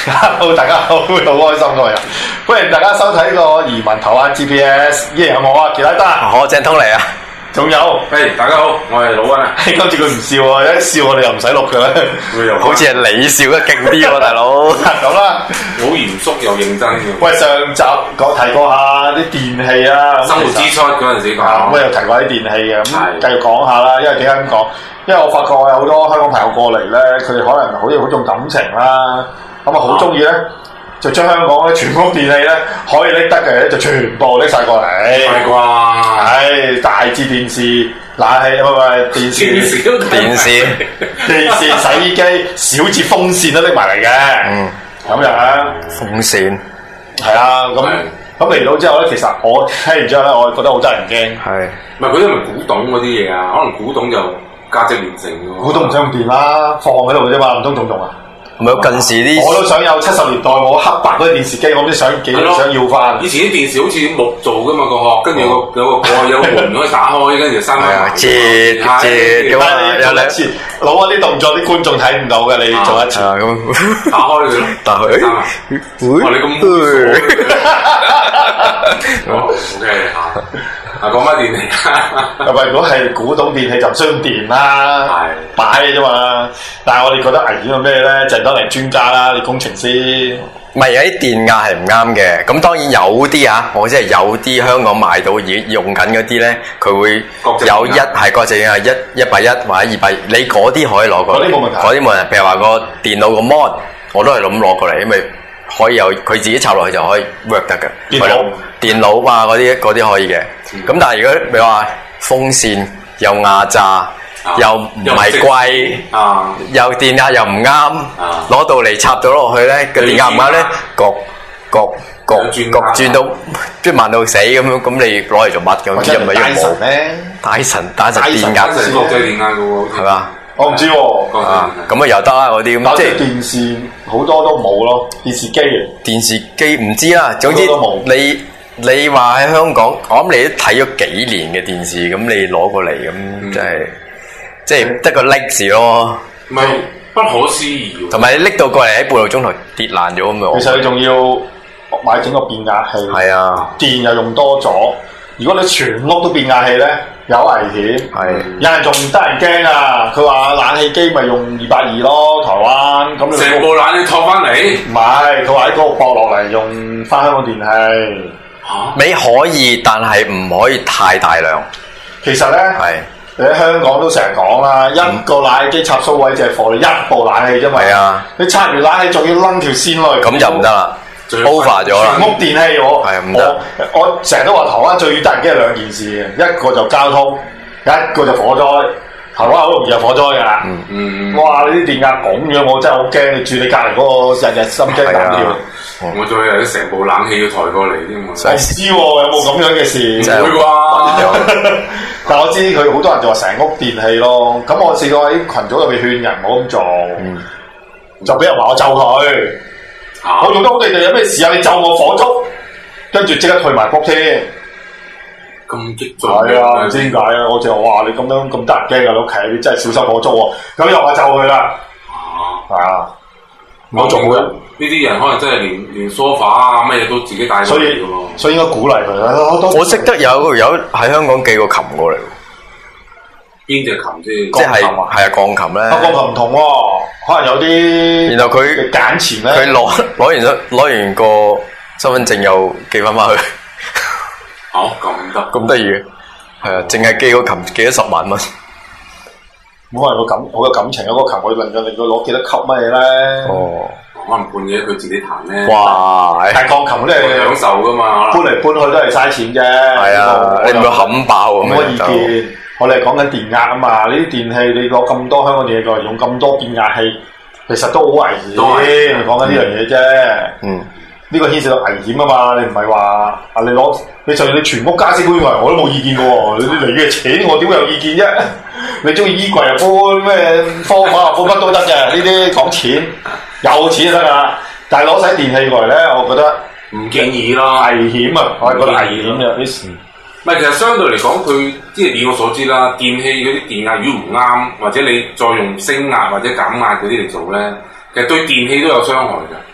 Hello， 大家好，好開心今日，歡迎大家收睇呢個移民台灣 GPS， 依然有我傑拉德， 我鄭通嚟啊！ 仲有， 大家好，我係老溫啊！ 今次佢唔笑啊，一笑我哋又唔使錄嘅咧， 好似係你笑得勁啲喎，大佬。 咁啦， 好嚴肅又認真嘅。 喂，上集提過下啲電器啊， 生活支出嗰陣時講， 咁又提過啲電器嘅，咁繼續講下啦。因為點解咁講？因為我發覺有好多香港朋友過嚟咧，佢哋可能好重感情啦，咁啊好中意咧。就將香港咧全屋電器咧可以拎得嘅咧，就全部拎晒過嚟。 係啩？ 大至電視、冷氣唔係電視、洗衣機，小至風扇都拎埋嚟嘅。咁樣風扇係啊，咁嚟到之後咧，其實我聽完之後咧，我覺得好得人驚。 係， 唔係嗰啲係咪古董嗰啲嘢啊？可能古董就價值連城嘅喎。 古董唔使用電啦，放喺度嘅啫嘛，唔通仲用啊？ 唔係近時啲， 我都想有70年代我黑白嗰啲電視機，我都想要翻。 以前啲電視好似木做噶嘛個殼，跟住有個門可以打開，跟住閂埋。 接咁啊！有兩次攞嗰啲動作，啲觀眾睇唔到嘅，你做一次咁打開佢咯， 打開。 哇！你咁，OK 嚇。講翻電器如果係古董電器就唔需要電啦，擺嘅啫嘛。但係我哋覺得危險係咩咧？就係當嚟專家啦，你工程師。 唔係有啲電壓係唔啱嘅，咁當然有啲啊，我即係有啲香港買到用緊嗰啲咧，佢會有國際電壓100或者200，你嗰啲可以攞過嚟， 嗰啲冇問題。 嗰啲冇問題，譬如話個電腦個 mon， 我都係咁攞過嚟，因為可以有佢自己插落去就可以 work 得嘅。電腦啊嗰啲可以嘅，咁但係如果你話風扇又壓榨。又唔係貴，又電壓又唔啱，攞到嚟插咗落去咧，個電壓唔啱咧，焗轉到即係慢到死咁樣，咁你攞嚟做乜咁？又唔係用冇咧？大神電壓， 國際電壓嘅喎， 係嘛？ 我唔知喎， 咁啊又得啦嗰啲咁，即係電視好多都冇咯，電視機唔知啦，總之你話喺香港，我諗你都睇咗幾年嘅電視，咁你攞過嚟咁真係。即係得個拎字咯， 唔係不可思議。 同埋你拎到過嚟喺半個鐘頭跌爛咗咁樣。 其實你仲要買整個變壓器， 係啊，電又用多咗。如果你全屋都變壓器咧，有危險。 係， 有人仲得人驚啊！佢話冷氣機咪用220咯，台灣咁。 成部冷氣托翻嚟？ 唔係，佢話喺嗰度駁落嚟用翻香港電器。 你可以，但係唔可以太大量。 其實咧，係。你喺香港都成日講啦，一個冷氣機插蘇位就係放你一部冷氣啫嘛。係啊，你插完冷氣仲要掹條線落嚟， 咁就唔得啦 ，over 咗啦。 全屋電器我成日都話台灣最得人驚係兩件事嘅，一個就交通，一個就火災。台灣好容易有火災㗎。哇！你啲電壓咁樣，我真係好驚。你住你隔離嗰個日心驚膽跳。 我再有成部冷氣要抬過嚟添喎。 我唔知喎，有冇咁樣嘅事？ 唔會啩？ 但我知佢好多人就話成屋電器咯。咁我試過喺群組入邊勸人唔好咁做，就俾人話我咒佢。我用得好地地，有咩事啊？你咒我火燭，跟住即刻退埋屋添。 咁激進係啊，唔知點解啊！我就話哇，你咁樣咁得人驚㗎，你屋企你真係小心火燭喎。咁又話咒佢啦。我仲會呢啲人可能真係連梳化啊乜嘢都自己帶過嚟㗎喎。 所以應該鼓勵佢啦。 我識得有喺香港寄個琴過嚟。 邊隻琴先？ 即係係啊，鋼琴咧。 鋼琴唔同喎，可能有啲。 然後佢揀錢咧。 佢攞完個身份證又寄翻去。咁得意嘅，係啊，淨係寄個琴寄咗10萬蚊。 冇可能我嘅感情有個琴，我令佢攞幾多級乜嘢咧？ 可能半夜佢自己彈咧。 哇！但係鋼琴咧享受噶嘛， 搬嚟搬去都係嘥錢啫。 係啊，你唔會冚爆咁樣。 冇乜意見，我哋係講緊電壓啊嘛。呢啲電器你攞咁多香港電器過嚟用咁多變壓器，其實都好危險。講緊呢樣嘢啫。呢個牽涉到危險啊嘛！你唔係話你就算你全屋家私搬過嚟，我都冇意見嘅喎。你嚟嘅錢，我點會有意見啫？你中意衣櫃又搬咩方法搬乜都得嘅。呢啲講錢，有錢就得啦。但係攞晒電器過嚟咧，我覺得唔建議咯， 危險啊！我係覺得危險嘅啲事。 唔係，其實相對嚟講，佢即係以我所知啦，電器嗰啲電壓如果唔啱，或者你再用升壓或者減壓嗰啲嚟做咧，其實對電器都有傷害嘅。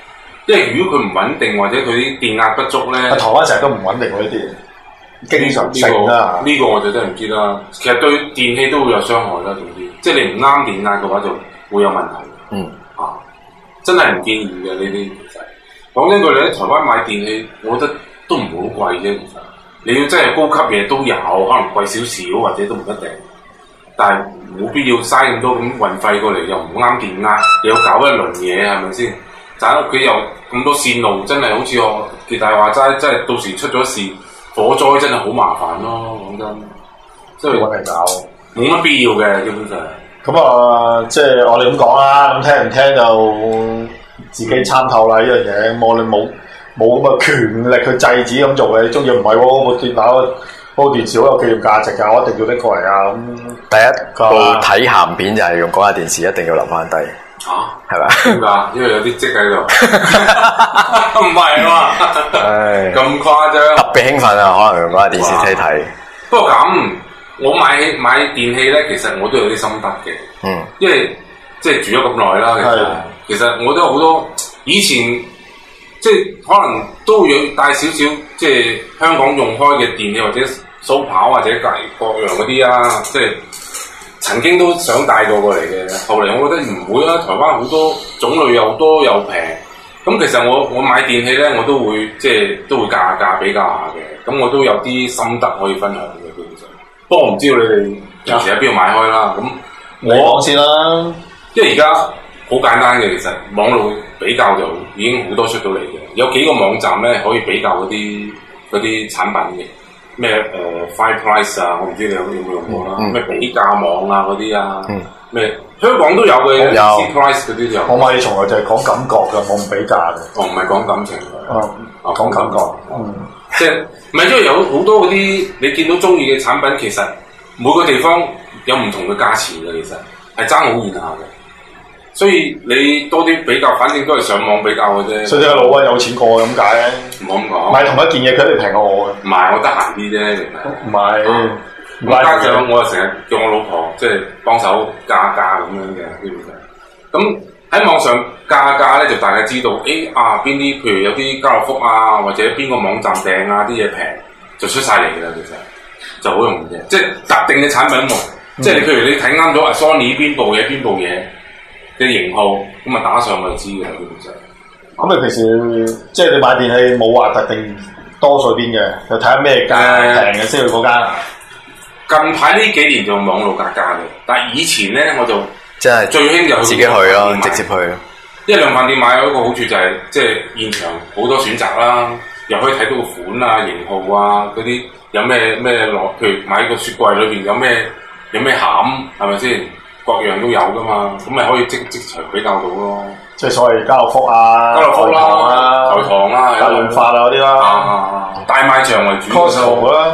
因為如果佢唔穩定或者佢啲電壓不足咧， 台灣成日都唔穩定喎呢啲，經常性啦。 呢個我就真係唔知啦。其實對電器都會有傷害啦，總之，即係你唔啱電壓嘅話就會有問題。真係唔建議嘅呢啲。其實講真句，你喺台灣買電器，我覺得都唔會好貴啫。其實你要真係高級嘢都有，可能貴少少或者都唔一定。但係冇必要嘥咁多咁運費過嚟，又唔啱電壓，又要搞一輪嘢，係咪先？但喺屋企又咁多線路，真係好似我傑大話齋，真係到時出咗事，火災真係好麻煩咯。講真，即係揾嚟搞， 冇乜必要嘅，基本上。 咁啊，即係我哋咁講啦，咁聽唔聽就自己參透啦。呢樣嘢，我哋冇咁嘅權力去制止咁做嘅。你中意唔係喎？部電腦嗰部電視好有紀念價值㗎，我一定要拎過嚟啊！咁第一部睇鹹片就係用嗰架電視，一定要留翻低。 嚇， 係咪？ 點解？因為有啲積喺度。唔係啊嘛，咁誇張。 特別興奮啊！可能用嗰架電視機睇。 不過咁，我買電器咧，其實我都有啲心得嘅。因為即係住咗咁耐啦，其實我都有好多以前即係可能都會有帶少少即係香港用開嘅電器或者蘇跑或者各樣嗰啲啊，即係曾經都想帶過嚟嘅。後嚟我覺得唔會啦，台灣好多種類又多又平。咁其實我買電器咧，我都會即係都會價比較下嘅。咁我都有啲心得可以分享嘅，基本上。不過我唔知道你哋平時喺邊度買開啦。咁我講先啦， 因為而家好簡單嘅，其實網絡比較就已經好多出到嚟嘅。有幾個網站咧可以比較嗰啲產品嘅，咩FirePrice 啊，我唔知你有冇用過啦。咩比價網啊嗰啲啊，咩香港都有嘅，Price 嗰啲就。我買嘢從來就係講感覺㗎，我唔比價嘅。 唔係講感情嘅。 講感覺。 即係唔係因為有好多嗰啲你見到中意嘅產品，其實每個地方有唔同嘅價錢嘅，其實係爭好遠下嘅。所以你多啲比較，反正都係上網比較嘅啫。所以啲老闆有錢過咁解咧？唔好咁講。買同一件嘢佢一定平過我嘅。唔係，我得閒啲啫。唔係。加上我又成日叫我老婆即係幫手加價咁樣嘅，基本上。咁喺網上加價咧，就大家知道，邊啲譬如有啲家樂福啊，或者邊個網站訂啊啲嘢平，就出晒嚟嘅啦。其實就好容易嘅，即係特定嘅產品喎。即係你譬如你睇啱咗Sony 邊部嘢嘅型號，咁啊打上去就知嘅啦，基本上。咁你平時即係你買電器冇話特定多數邊嘅，就睇下咩價平嘅先去嗰間。近排呢幾年就用網絡價嘅，但係以前咧我就即係最興就自己去咯，直接去。 因為量販店買有一個好處就係即係現場好多選擇啦，又可以睇到個款啊、型號啊嗰啲有咩落，譬如買個雪櫃裏邊有咩餡，係咪先？各樣都有噶嘛，咁咪可以即場比較到咯。即係所謂家樂福啊、台糖啦、大潤發啊嗰啲啦，大賣場為主。Costco 啦。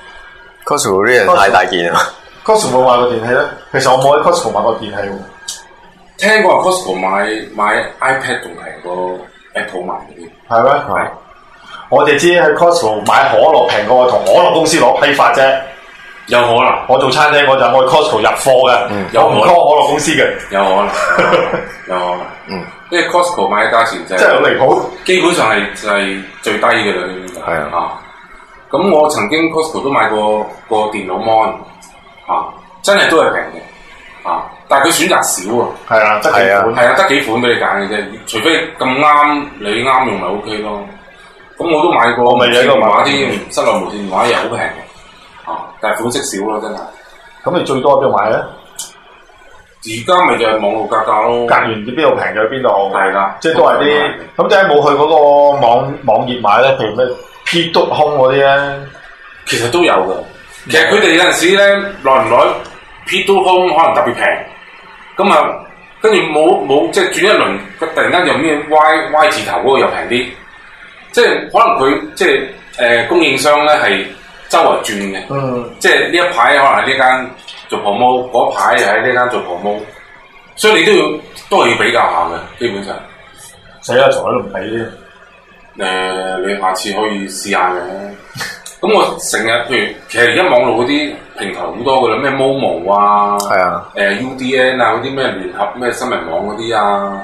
Costco 啲嘢太大件啦。 Costco 冇買過電器咧，其實我冇喺 Costco 買過電器喎。 聽講話 Costco 買 iPad 仲平過 Apple 賣嗰啲。係咩？係。我哋知喺 Costco 買可樂平過同可樂公司攞批發啫。有可能。我做餐廳我就去 Costco 入貨嘅，有唔 call 可樂公司嘅。有可能。有可能。因為 Costco 買嘅價錢就係。即係好離譜。基本上係最低嘅啦，係啊。咁我曾經 Costco 都買過個電腦 mon 真係都係平嘅但係佢選擇少啊，係啊，得幾款，係啊，得幾款俾你揀嘅啫，除非咁啱你啱用咪 OK 咯。咁我都買過無線電話添，室內無線電話又好平嘅但係款式少咯，真係。咁你最多喺邊度買咧？而家咪就係網絡價格咯，隔完啲邊度平就去邊度，係啦，即係都係啲。咁點解冇去嗰個網頁買咧？譬如咩？P.com 嗰啲咧，其實都有嘅。其實佢哋有陣時咧，耐唔耐 P.com 可能特別平，咁啊，跟住冇即係轉一輪，佢突然間又咩 Y 字頭嗰個又平啲，即係可能佢即係供應商咧係周圍轉嘅，即係呢一排可能喺呢間做 promo， 嗰排又喺呢間做 promo， 所以你都係要比較下嘅，基本上。死啦，從來都唔俾啫。你下次可以試下嘅。咁我成日譬如，其實而家網絡嗰啲平台好多噶啦，咩 Momo 啊，UDN 啊嗰啲咩聯合咩新聞網嗰啲啊，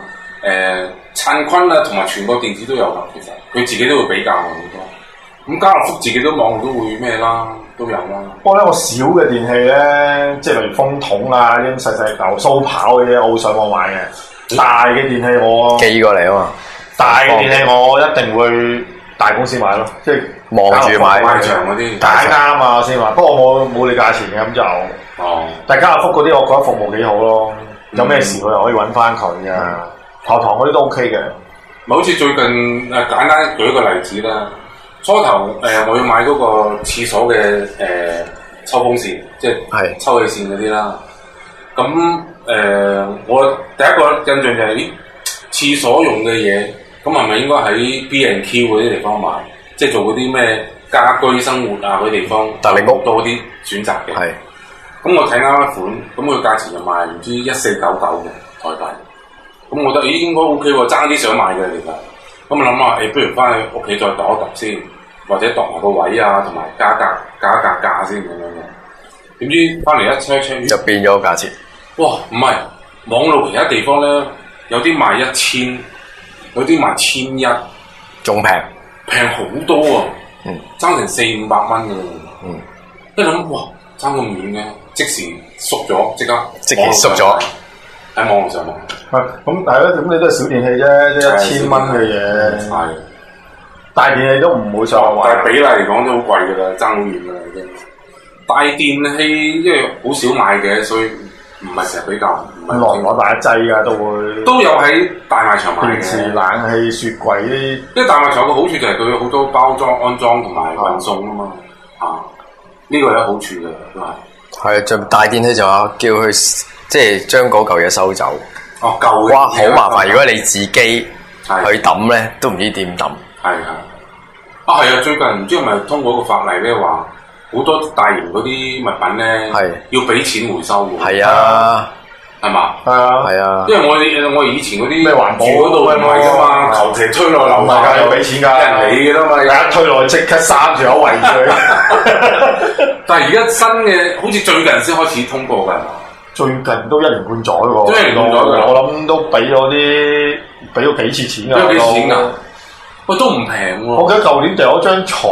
燦坤啊，同埋全國電子都有㗎。其實佢自己都會比較好多。咁家樂福自己都網絡都會咩啦，都有啦。 不過咧，我小嘅電器咧，即係例如風筒啊，啲細細嚿蘇跑嗰啲，我會上網買嘅。大嘅電器我寄過嚟啊嘛。 大嘅電器我一定會大公司買咯，即係望住買賣場嗰啲， 大啱啊先買。不過我冇理價錢嘅咁就。 哦。 但係家樂福嗰啲，我覺得服務幾好咯。有咩事佢又可以揾翻佢嘅。頭堂嗰啲都 OK 嘅。 咪好似最近簡單舉一個例子啦。初頭我要買嗰個廁所嘅抽風扇，即係抽氣扇嗰啲啦。咁我第一個印象就係廁所用嘅嘢，咁係咪應該喺 B&Q 嗰啲地方買？即係做嗰啲咩家居生活啊嗰啲地方， 但係你屋多啲選擇嘅。 係。 咁我睇啱一款，咁佢價錢就賣唔知1499嘅台幣。咁我覺得應該 OK 喎，爭啲想買嘅其實。咁我諗下，不如翻去屋企再度一度先，或者度埋個位啊，同埋加格價先咁樣嘅。點知翻嚟一 check 就變咗個價錢。 哇！唔係網路其他地方咧，有啲賣1000，有啲賣1100， 仲平好多啊！爭成400-500蚊嘅喎。一諗哇，爭咁遠嘅，即時縮咗，即刻縮咗喺網絡上買。 咁係咯，咁你都係小電器啫，即1000蚊嘅嘢。係。大電器都唔會上網買。 但係比例嚟講都好貴㗎啦，爭好遠㗎啦已經。大電器因為好少買嘅，所以唔係成日比較。 攞大一劑㗎都會。都有喺大賣場買嘅。 電視、冷氣、雪櫃呢啲。 因為大賣場嘅好處就係佢有好多包裝、安裝同埋運送啊嘛。呢個有好處嘅都係。 係，就大電器就話叫佢即係將嗰嚿嘢收走。 哦，舊嘅。 哇，好麻煩！如果你自己去抌咧，都唔知點抌。 係啊，最近唔知係咪通過一個法例咧，話好多大型嗰啲物品咧，要俾錢回收嘅。係啊，係嘛？ 係啊。 因為我以前嗰啲咩環保嗰度唔係㗎嘛，求其推落樓下要俾錢㗎， 人理㗎啦嘛， 一推落去即刻3條友圍住佢。 但係而家新嘅好似最近先開始通過㗎。 最近都1年半載喎。 都1年半載㗎。 我諗都俾咗幾次錢㗎。 俾幾次錢㗎？喂，都唔平喎！ 我記得舊年掉咗張床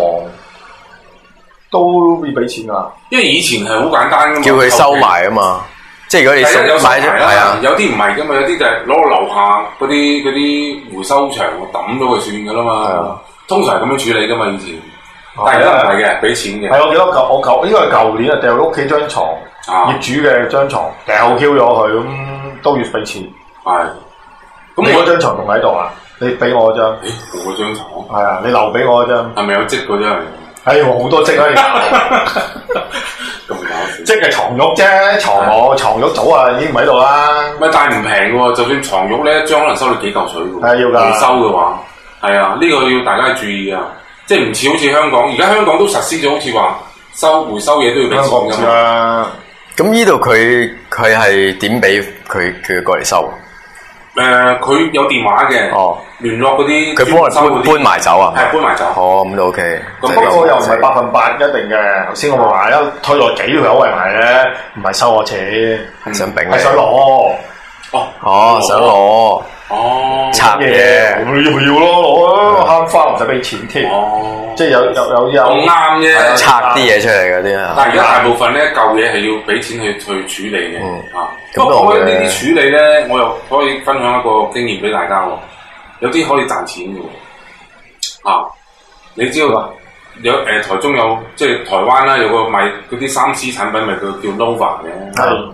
都要俾錢㗎。 因為以前係好簡單㗎嘛， 叫佢收埋啊嘛。即係如果你買咗，係啊， 有啲唔係㗎嘛，有啲就係攞個樓下嗰啲回收場抌咗佢算㗎啦嘛。通常係咁樣處理㗎嘛，以前。但係而家唔係嘅，俾錢嘅。係我記得我應該係舊年啊，掉咗屋企張床，業主嘅張床掉 Q 咗佢，咁都要俾錢。係。咁你嗰張床仲喺度啊？你俾我嗰張。 我嗰張床。係啊，你留俾我嗰張。 係咪有積嗰張？ 我好多積啊！ 咁搞笑。 積係床褥啫，床褥早啊已經唔喺度啦。 咪但係唔平喎，就算床褥咧，一張可能收你幾嚿水喎。 係要㗎。 回收嘅話，係啊，呢個要大家注意啊！即係唔似好似香港，而家香港都實施咗，好似話回收嘢都要俾錢㗎嘛。 咁呢度佢係點俾佢過嚟收？ 佢有電話嘅，聯絡嗰啲佢搬埋走啊？ 係搬埋走。 哦，咁都 OK。 不過又唔係100%一定嘅。頭先我話一推落幾條友圍埋咧，唔係收我錢， 係想丙你， 係想攞。 想攞。拆嘢，要咯，攞慳花唔使俾錢添。即係有咁啱啫， 拆啲嘢出嚟嗰啲啊。 但係而家大部分咧舊嘢係要俾錢去處理嘅。不過我覺得呢啲處理咧，我又可以分享一個經驗俾大家喎。有啲可以賺錢嘅喎。你知道有台中有即係台灣啦，有個賣嗰啲3C 產品，咪叫 Nova 嘅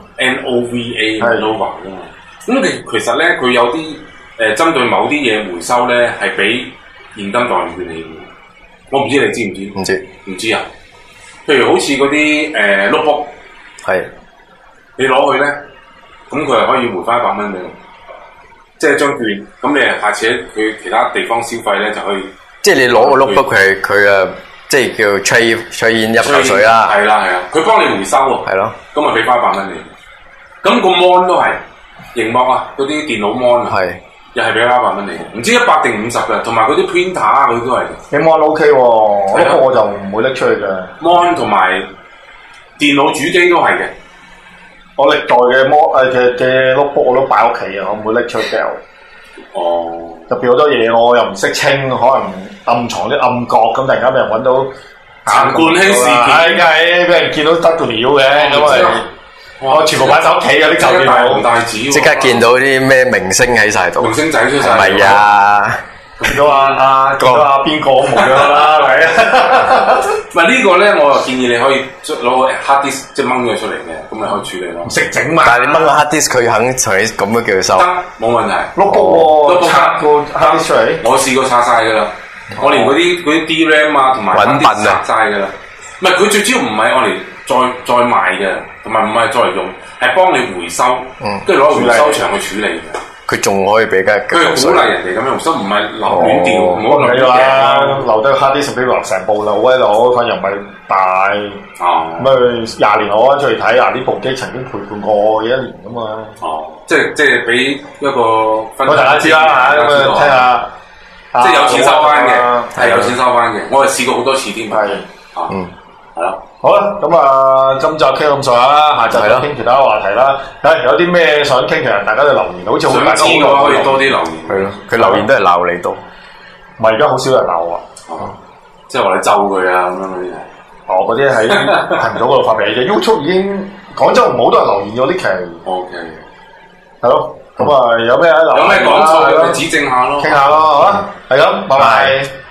，NOVA Nova 㗎嘛。咁其實咧，佢有啲針對某啲嘢回收咧，係俾現金代用券你嘅。我唔知你知唔知？唔知啊！譬如好似嗰啲notebook，你攞去咧，咁佢係可以回翻100蚊俾你，即係張券。咁你下次喺佢其他地方消費咧，就可以。即係你攞個 notebook，佢即係叫 trade in 入嚿水啦。係啦，佢幫你回收喎。係咯。咁咪俾翻100蚊你。咁個 mon 都係螢幕啊，嗰啲電腦 mon 啊。又係俾100蚊你，唔知100定50嘅，同埋嗰啲 printer 佢都係。你 mon OK 喎，不過我就唔會拎出去嘅。mon 同埋電腦主機都係嘅。我歷代嘅 mon 嘅 notebook 我都擺屋企啊，我唔會拎出去掉。 哦， 特別好多嘢我又唔識清，可能暗藏啲暗角，咁突然間俾人揾到陳冠希事件， 梗係俾人見到得個料嘅，咁咪我全部擺晒屋企嗰啲酒店大紅大紫， 即刻見到啲咩明星喺晒度， 明星仔出晒， 係咪啊？ 見到邊個冇咗啦，係啊！ 唔係呢個咧，我又建議你可以攞個 hard disk 即係掹咗出嚟嘅，咁咪可以處理咯。 唔識整嘛？ 但係你掹個 hard disk，佢肯同你咁樣叫佢收？ 得，冇問題。 碌卜喎，拆個 hard disk 出嚟。 我試過拆晒㗎啦，我連嗰啲 DRAM 啊同埋 hard disk 拆晒㗎啦。唔係佢最主要唔係我哋再賣嘅，同埋唔係再嚟用，係幫你回收，跟住攞回收場去處理嘅。佢仲可以俾佢鼓勵人哋咁樣，所以唔係流亂掉，唔好亂掉。 留低 hard disk 俾佢成部留喺度，佢又唔係大。咁20年我出嚟睇啊，呢部機曾經陪伴過我1年㗎嘛。 即係俾一個分。 大家知啦嚇，咁啊聽下。 即係有錢收翻嘅，係有錢收翻嘅。我係試過好多次添。係。係咯。好啦，咁啊，今集傾咁上下啦，下集再傾其他話題啦。有啲咩想傾嘅人，大家都留言，好似好大家想知嘅可以多啲留言。 係咯，佢留言都係鬧你多。 唔係而家好少人鬧我。 即係話你咒佢啊咁樣嗰啲。 嗰啲喺頻道嗰度發俾你嘅 YouTube 已經廣州唔好多人留言咗啲期。 OK。 係咯，咁啊有咩講錯， 指正下咯， 傾下咯，好啦，係咁，拜拜。